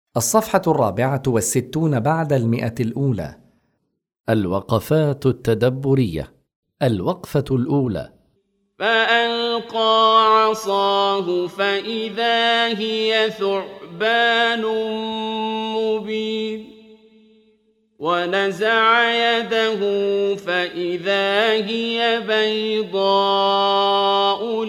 الصفحة 64 بعد 100 الوقفات التدبرية. الوقفة الأولى: فألقى عصاه فإذا هي ثعبان مبين ونزع يده فإذا هي بيضاء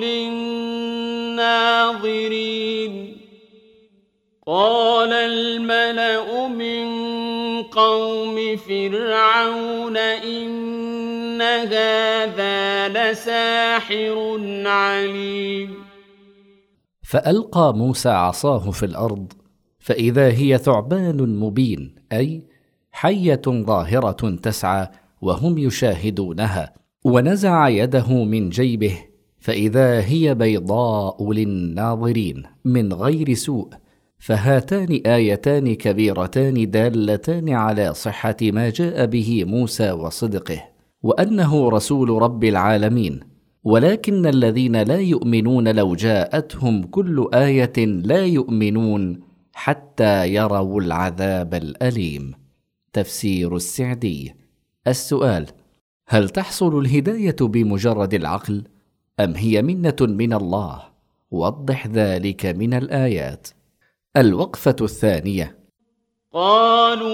للناظرين قال الملأ من قوم فرعون إن هذا لساحر عليم. فألقى موسى عصاه في الأرض فإذا هي ثعبان مبين، أي حية ظاهرة تسعى وهم يشاهدونها، ونزع يده من جيبه فإذا هي بيضاء للناظرين من غير سوء. فهاتان آيتان كبيرتان دالتان على صحة ما جاء به موسى وصدقه، وأنه رسول رب العالمين. ولكن الذين لا يؤمنون لو جاءتهم كل آية لا يؤمنون حتى يروا العذاب الأليم. تفسير السعدي. السؤال: هل تحصل الهداية بمجرد العقل، أم هي منة من الله؟ وضح ذلك من الآيات. الوقفة الثانية: قالوا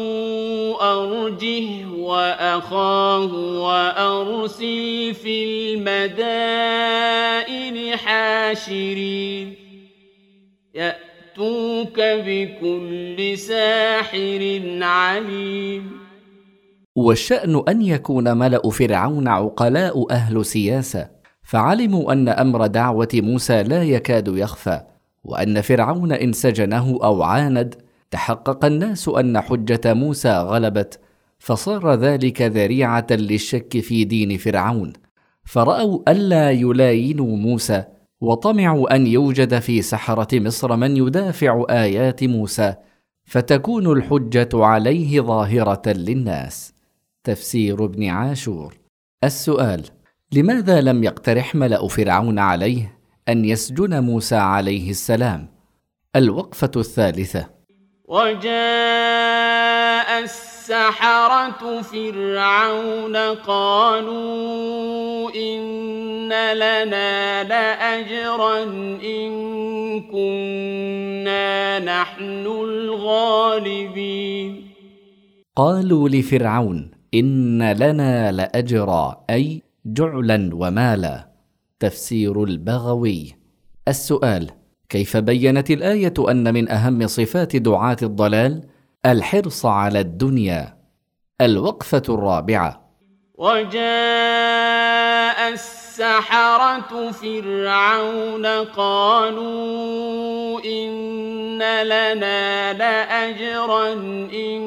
أرجه وأخاه وأرسل في المدائن حاشرين يأتوك بكل ساحر عليم. والشأن أن يكون ملأ فرعون عقلاء أهل سياسة، فعلموا أن أمر دعوة موسى لا يكاد يخفى، وأن فرعون إن سجنه أو عاند تحقق الناس أن حجة موسى غلبت، فصار ذلك ذريعة للشك في دين فرعون، فرأوا ألا يلاينوا موسى، وطمعوا أن يوجد في سحرة مصر من يدافع آيات موسى، فتكون الحجة عليه ظاهرة للناس. تفسير ابن عاشور. السؤال: لماذا لم يقترح ملأ فرعون عليه أن يسجن موسى عليه السلام؟ الوقفة الثالثة: وجاء السحرة فرعون قالوا إن لنا لأجرا إن كنا نحن الغالبين. قالوا لفرعون: إن لنا لأجرا، أي جعلا ومالا. تفسير البغوي. السؤال: كيف بيّنت الآية أن من أهم صفات دعاة الضلال الحرص على الدنيا؟ الوقفة الرابعة: وجاء السحرة فرعون قالوا إن لنا لأجرا إن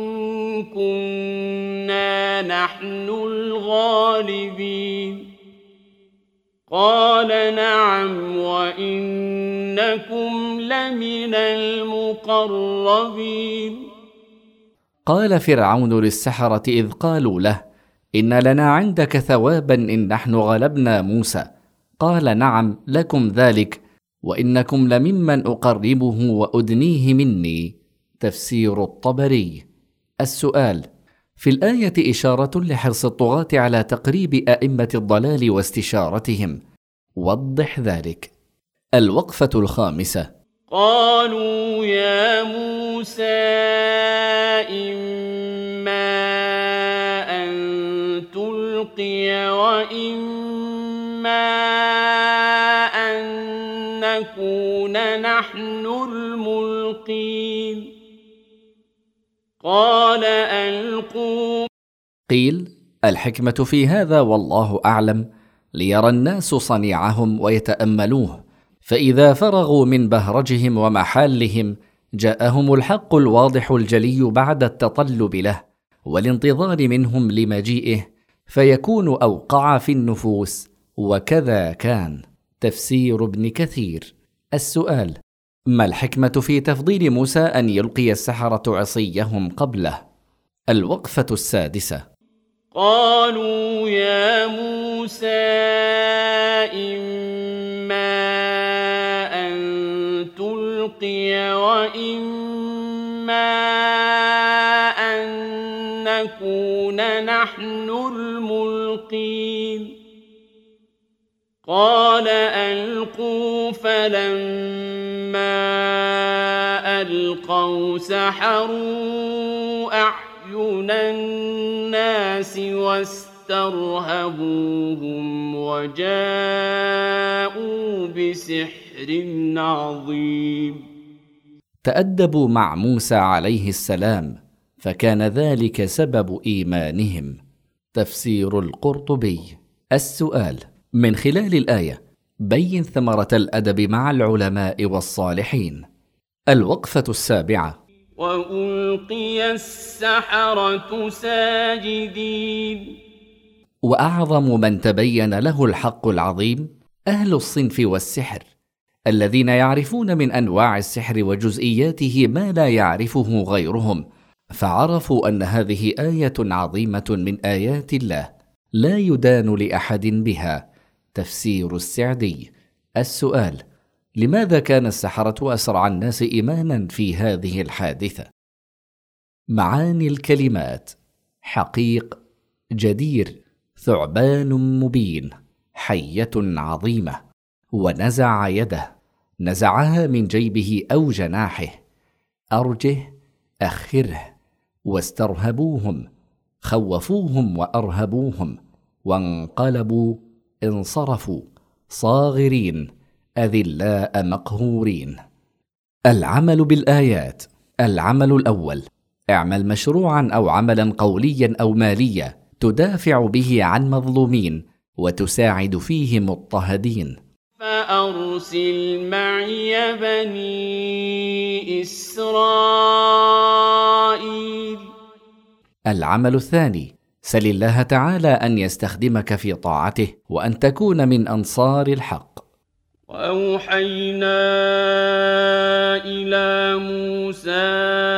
كنا نحن الغالبين قال نعم وإنكم لمن المقربين. قال فرعون للسحرة إذ قالوا له: إن لنا عندك ثوابا إن نحن غلبنا موسى. قال: نعم لكم ذلك، وإنكم لممن أقربه وأدنيه مني. تفسير الطبري. السؤال: في الآية إشارة لحرص الطغاة على تقريب أئمة الضلال واستشارتهم، وضح ذلك. الوقفة الخامسة: قالوا يا موسى إما أن تلقي وإما أن نكون نحن الملقين قال ألقوا. قيل: الحكمة في هذا والله أعلم ليرى الناس صنيعهم ويتأملوه، فإذا فرغوا من بهرجهم ومحالهم جاءهم الحق الواضح الجلي بعد التطلب له والانتظار منهم لمجيئه، فيكون أوقع في النفوس، وكذا كان. تفسير ابن كثير. السؤال: ما الحكمة في تفضيل موسى أن يلقي السحرة عصيهم قبله؟ الوقفة السادسة: قالوا يا موسى إما أن تلقي وإما أن نكون نحن الملقين قال ألقوا فلما ألقوا سحروا أعين الناس واسترهبوهم وجاءوا بسحر عظيم. تأدبوا مع موسى عليه السلام فكان ذلك سبب إيمانهم. تفسير القرطبي. السؤال: من خلال الآية بين ثمرة الأدب مع العلماء والصالحين. الوقفة السابعة: وألقي السحرة ساجدين. وأعظم من تبين له الحق العظيم أهل الصنف والسحر، الذين يعرفون من أنواع السحر وجزئياته ما لا يعرفه غيرهم، فعرفوا أن هذه آية عظيمة من آيات الله لا يدان لأحد بها. تفسير السعدي. السؤال: لماذا كان السحرة أسرع الناس إيمانا في هذه الحادثة؟ معاني الكلمات: حقيق، جدير، ثعبان مبين، حية عظيمة. ونزع يده، نزعها من جيبه أو جناحه. أرجه، أخره. واسترهبوهم، خوفوهم وأرهبوهم. وانقلبوا، انصرفوا، صاغرين، أذلاء مقهورين. العمل بالآيات. العمل الأول: اعمل مشروعا أو عملا قوليا أو ماليا تدافع به عن مظلومين وتساعد فيه مضطهدين. فأرسل معي بني إسرائيل. العمل الثاني: سل الله تعالى أن يستخدمك في طاعته وأن تكون من أنصار الحق. وأوحينا إلى موسى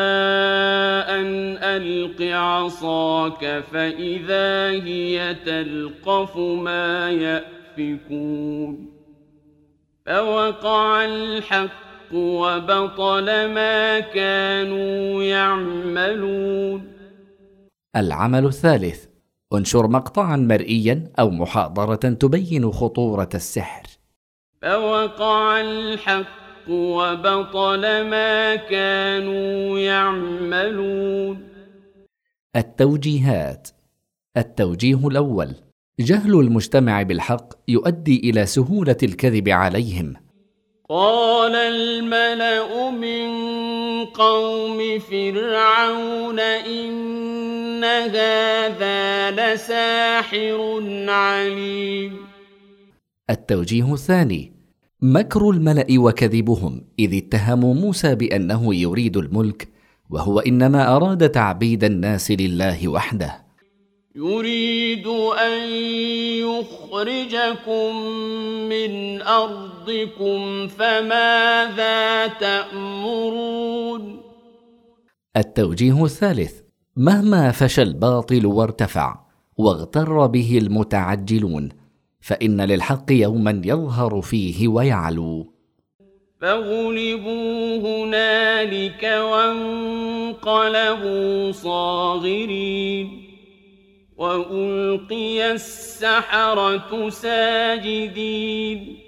أن ألق عصاك فإذا هي تلقف ما يأفكون فوقع الحق وبطل ما كانوا يعملون. العمل الثالث: انشر مقطعا مرئيا أو محاضرة تبين خطورة السحر. فوقع الحق وبطل ما كانوا يعملون. التوجيهات. التوجيه الأول: جهل المجتمع بالحق يؤدي إلى سهولة الكذب عليهم. قال الملأ من قوم فرعون إن هذا لساحر عليم. التوجيه الثاني: مكر الملأ وكذبهم إذ اتهموا موسى بأنه يريد الملك وهو إنما أراد تعبيد الناس لله وحده. يريد أن يخرجكم من أرضكم فماذا تأمرون. التوجيه الثالث: مهما فشى الباطل وارتفع واغتر به المتعجلون فإن للحق يوما يظهر فيه ويعلو. فغلبوا هنالك وانقلبوا صاغرين وألقي السحرة ساجدين.